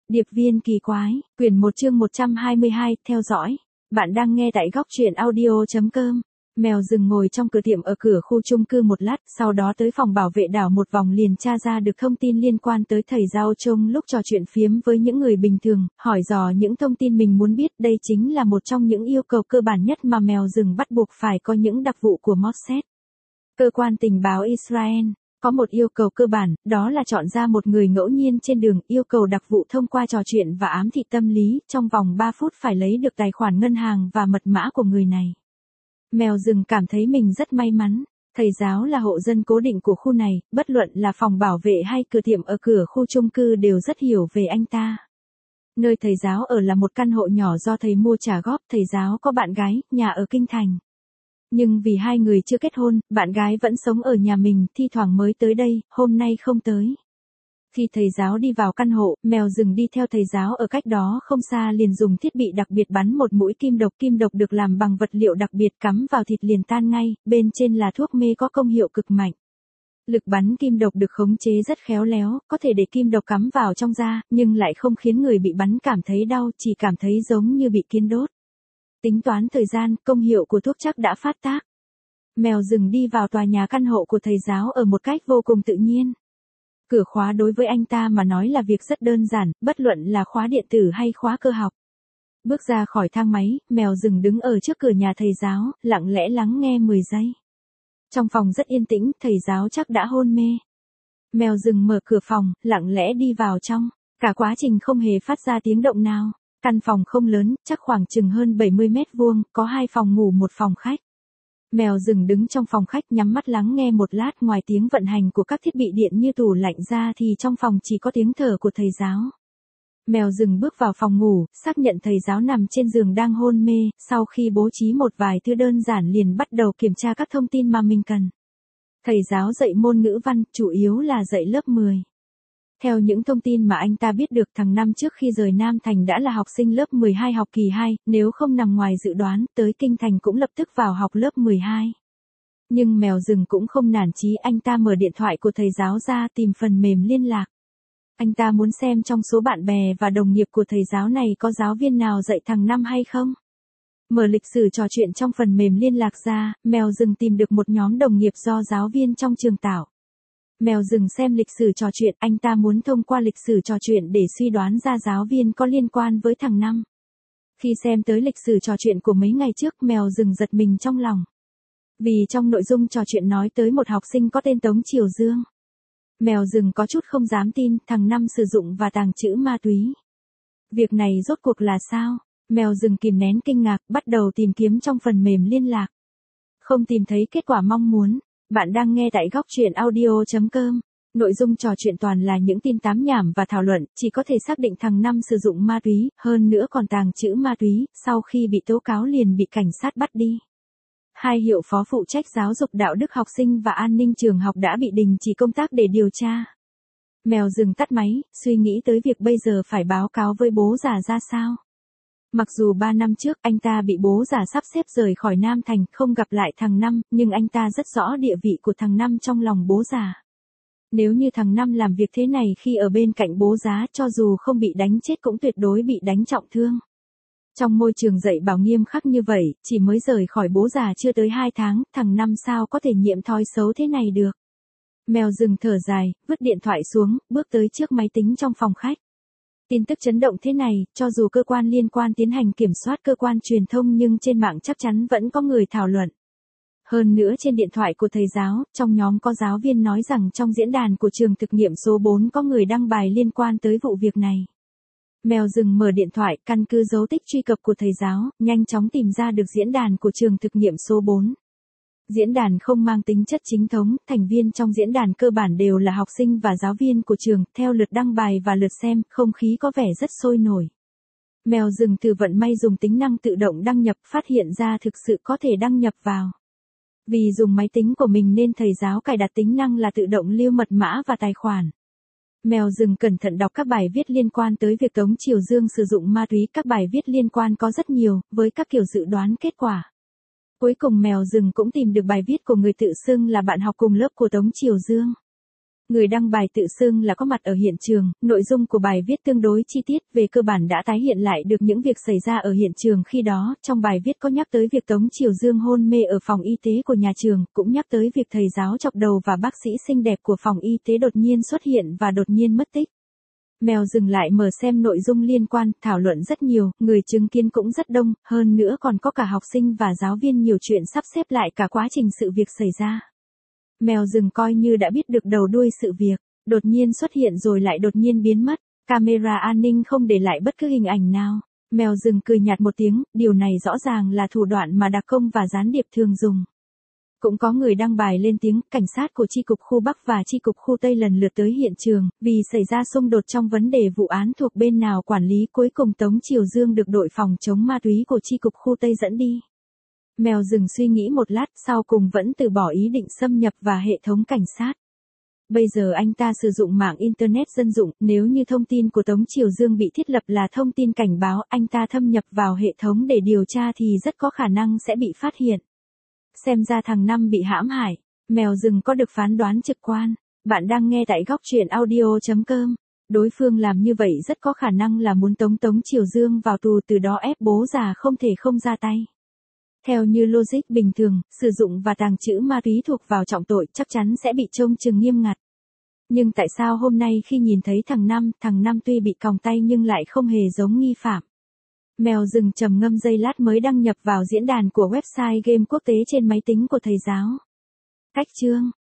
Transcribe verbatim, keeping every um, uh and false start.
Điệp viên kỳ quái, quyển một chương một trăm hai mươi hai, theo dõi. Bạn đang nghe tại góc truyện audio.com. Mèo rừng ngồi trong cửa tiệm ở cửa khu chung cư một lát, sau đó tới phòng bảo vệ đảo một vòng liền tra ra được thông tin liên quan tới thầy Giao Trông lúc trò chuyện phiếm với những người bình thường, hỏi dò những thông tin mình muốn biết. Đây chính là một trong những yêu cầu cơ bản nhất mà mèo rừng bắt buộc phải có những đặc vụ của Mossad. Cơ quan tình báo Israel có một yêu cầu cơ bản, đó là chọn ra một người ngẫu nhiên trên đường, yêu cầu đặc vụ thông qua trò chuyện và ám thị tâm lý, trong vòng ba phút phải lấy được tài khoản ngân hàng và mật mã của người này. Mèo rừng cảm thấy mình rất may mắn, thầy giáo là hộ dân cố định của khu này, bất luận là phòng bảo vệ hay cửa tiệm ở cửa khu chung cư đều rất hiểu về anh ta. Nơi thầy giáo ở là một căn hộ nhỏ do thầy mua trả góp, thầy giáo có bạn gái, nhà ở Kinh Thành. Nhưng vì hai người chưa kết hôn, bạn gái vẫn sống ở nhà mình, thi thoảng mới tới đây, hôm nay không tới. Khi thầy giáo đi vào căn hộ, mèo rừng đi theo thầy giáo ở cách đó không xa liền dùng thiết bị đặc biệt bắn một mũi kim độc. Kim độc được làm bằng vật liệu đặc biệt, cắm vào thịt liền tan ngay, bên trên là thuốc mê có công hiệu cực mạnh. Lực bắn kim độc được khống chế rất khéo léo, có thể để kim độc cắm vào trong da, nhưng lại không khiến người bị bắn cảm thấy đau, chỉ cảm thấy giống như bị kiến đốt. Tính toán thời gian, công hiệu của thuốc chắc đã phát tác. Mèo rừng đi vào tòa nhà căn hộ của thầy giáo ở một cách vô cùng tự nhiên. Cửa khóa đối với anh ta mà nói là việc rất đơn giản, bất luận là khóa điện tử hay khóa cơ học. Bước ra khỏi thang máy, mèo rừng đứng ở trước cửa nhà thầy giáo, lặng lẽ lắng nghe mười giây. Trong phòng rất yên tĩnh, thầy giáo chắc đã hôn mê. Mèo rừng mở cửa phòng, lặng lẽ đi vào trong. Cả quá trình không hề phát ra tiếng động nào. Căn phòng không lớn, chắc khoảng chừng hơn bảy mươi mét vuông, có hai phòng ngủ một phòng khách. Mèo rừng đứng trong phòng khách nhắm mắt lắng nghe một lát, ngoài tiếng vận hành của các thiết bị điện như tủ lạnh ra thì trong phòng chỉ có tiếng thở của thầy giáo. Mèo rừng bước vào phòng ngủ, xác nhận thầy giáo nằm trên giường đang hôn mê, sau khi bố trí một vài thứ đơn giản liền bắt đầu kiểm tra các thông tin mà mình cần. Thầy giáo dạy môn ngữ văn, chủ yếu là dạy lớp mười. Theo những thông tin mà anh ta biết được, thằng Năm trước khi rời Nam Thành đã là học sinh lớp mười hai học kỳ hai, nếu không nằm ngoài dự đoán, tới Kinh Thành cũng lập tức vào học lớp mười hai. Nhưng mèo rừng cũng không nản chí, anh ta mở điện thoại của thầy giáo ra tìm phần mềm liên lạc. Anh ta muốn xem trong số bạn bè và đồng nghiệp của thầy giáo này có giáo viên nào dạy thằng Năm hay không. Mở lịch sử trò chuyện trong phần mềm liên lạc ra, mèo rừng tìm được một nhóm đồng nghiệp do giáo viên trong trường tạo. Mèo rừng xem lịch sử trò chuyện, anh ta muốn thông qua lịch sử trò chuyện để suy đoán ra giáo viên có liên quan với thằng Năm. Khi xem tới lịch sử trò chuyện của mấy ngày trước, mèo rừng giật mình trong lòng. Vì trong nội dung trò chuyện nói tới một học sinh có tên Tống Triều Dương. Mèo rừng có chút không dám tin, thằng Năm sử dụng và tàng trữ ma túy. Việc này rốt cuộc là sao? Mèo rừng kìm nén kinh ngạc, bắt đầu tìm kiếm trong phần mềm liên lạc. Không tìm thấy kết quả mong muốn. Bạn đang nghe tại góc truyện audio.com. Nội dung trò chuyện toàn là những tin tám nhảm và thảo luận, chỉ có thể xác định thằng Năm sử dụng ma túy, hơn nữa còn tàng trữ ma túy, sau khi bị tố cáo liền bị cảnh sát bắt đi. Hai hiệu phó phụ trách giáo dục đạo đức học sinh và an ninh trường học đã bị đình chỉ công tác để điều tra. Mèo rừng tắt máy, suy nghĩ tới việc bây giờ phải báo cáo với bố già ra sao. Mặc dù ba năm trước anh ta bị bố già sắp xếp rời khỏi Nam Thành, không gặp lại thằng Năm, nhưng anh ta rất rõ địa vị của thằng Năm trong lòng bố già. Nếu như thằng Năm làm việc thế này khi ở bên cạnh bố già, cho dù không bị đánh chết cũng tuyệt đối bị đánh trọng thương. Trong môi trường dạy bảo nghiêm khắc như vậy, chỉ mới rời khỏi bố già chưa tới hai tháng, thằng Năm sao có thể nhiễm thói xấu thế này được. Mèo rừng thở dài, vứt điện thoại xuống, bước tới trước máy tính trong phòng khách. Tin tức chấn động thế này, cho dù cơ quan liên quan tiến hành kiểm soát cơ quan truyền thông nhưng trên mạng chắc chắn vẫn có người thảo luận. Hơn nữa trên điện thoại của thầy giáo, trong nhóm có giáo viên nói rằng trong diễn đàn của trường thực nghiệm số bốn có người đăng bài liên quan tới vụ việc này. Mèo rừng mở điện thoại, căn cứ dấu tích truy cập của thầy giáo, nhanh chóng tìm ra được diễn đàn của trường thực nghiệm số bốn. Diễn đàn không mang tính chất chính thống, thành viên trong diễn đàn cơ bản đều là học sinh và giáo viên của trường, theo lượt đăng bài và lượt xem, không khí có vẻ rất sôi nổi. Mèo rừng từ vận may dùng tính năng tự động đăng nhập, phát hiện ra thực sự có thể đăng nhập vào. Vì dùng máy tính của mình nên thầy giáo cài đặt tính năng là tự động lưu mật mã và tài khoản. Mèo rừng cẩn thận đọc các bài viết liên quan tới việc Tống Triều Dương sử dụng ma túy, các bài viết liên quan có rất nhiều, với các kiểu dự đoán kết quả. Cuối cùng mèo rừng cũng tìm được bài viết của người tự xưng là bạn học cùng lớp của Tống Triều Dương. Người đăng bài tự xưng là có mặt ở hiện trường, nội dung của bài viết tương đối chi tiết, về cơ bản đã tái hiện lại được những việc xảy ra ở hiện trường khi đó. Trong bài viết có nhắc tới việc Tống Triều Dương hôn mê ở phòng y tế của nhà trường, cũng nhắc tới việc thầy giáo chọc đầu và bác sĩ xinh đẹp của phòng y tế đột nhiên xuất hiện và đột nhiên mất tích. Mèo dừng lại mở xem nội dung liên quan, thảo luận rất nhiều, người chứng kiến cũng rất đông, hơn nữa còn có cả học sinh và giáo viên nhiều chuyện sắp xếp lại cả quá trình sự việc xảy ra. Mèo rừng coi như đã biết được đầu đuôi sự việc, đột nhiên xuất hiện rồi lại đột nhiên biến mất, camera an ninh không để lại bất cứ hình ảnh nào. Mèo rừng cười nhạt một tiếng, điều này rõ ràng là thủ đoạn mà đặc công và gián điệp thường dùng. Cũng có người đăng bài lên tiếng, cảnh sát của chi cục khu Bắc và chi cục khu Tây lần lượt tới hiện trường, vì xảy ra xung đột trong vấn đề vụ án thuộc bên nào quản lý, cuối cùng Tống Triều Dương được đội phòng chống ma túy của chi cục khu Tây dẫn đi. Mèo rừng suy nghĩ một lát, sau cùng vẫn từ bỏ ý định xâm nhập vào hệ thống cảnh sát. Bây giờ anh ta sử dụng mạng Internet dân dụng, nếu như thông tin của Tống Triều Dương bị thiết lập là thông tin cảnh báo, anh ta thâm nhập vào hệ thống để điều tra thì rất có khả năng sẽ bị phát hiện. Xem ra thằng Năm bị hãm hại, mèo rừng có được phán đoán trực quan. Bạn đang nghe tại góc truyện audio chấm com. Đối phương làm như vậy rất có khả năng là muốn tống Tống Triều Dương vào tù, từ đó ép bố già không thể không ra tay. Theo như logic bình thường, sử dụng và tàng trữ ma túy thuộc vào trọng tội, chắc chắn sẽ bị trông chừng nghiêm ngặt. Nhưng tại sao hôm nay khi nhìn thấy thằng Năm, thằng Năm tuy bị còng tay nhưng lại không hề giống nghi phạm? Mèo rừng trầm ngâm giây lát mới đăng nhập vào diễn đàn của website game quốc tế trên máy tính của thầy giáo. Cách chương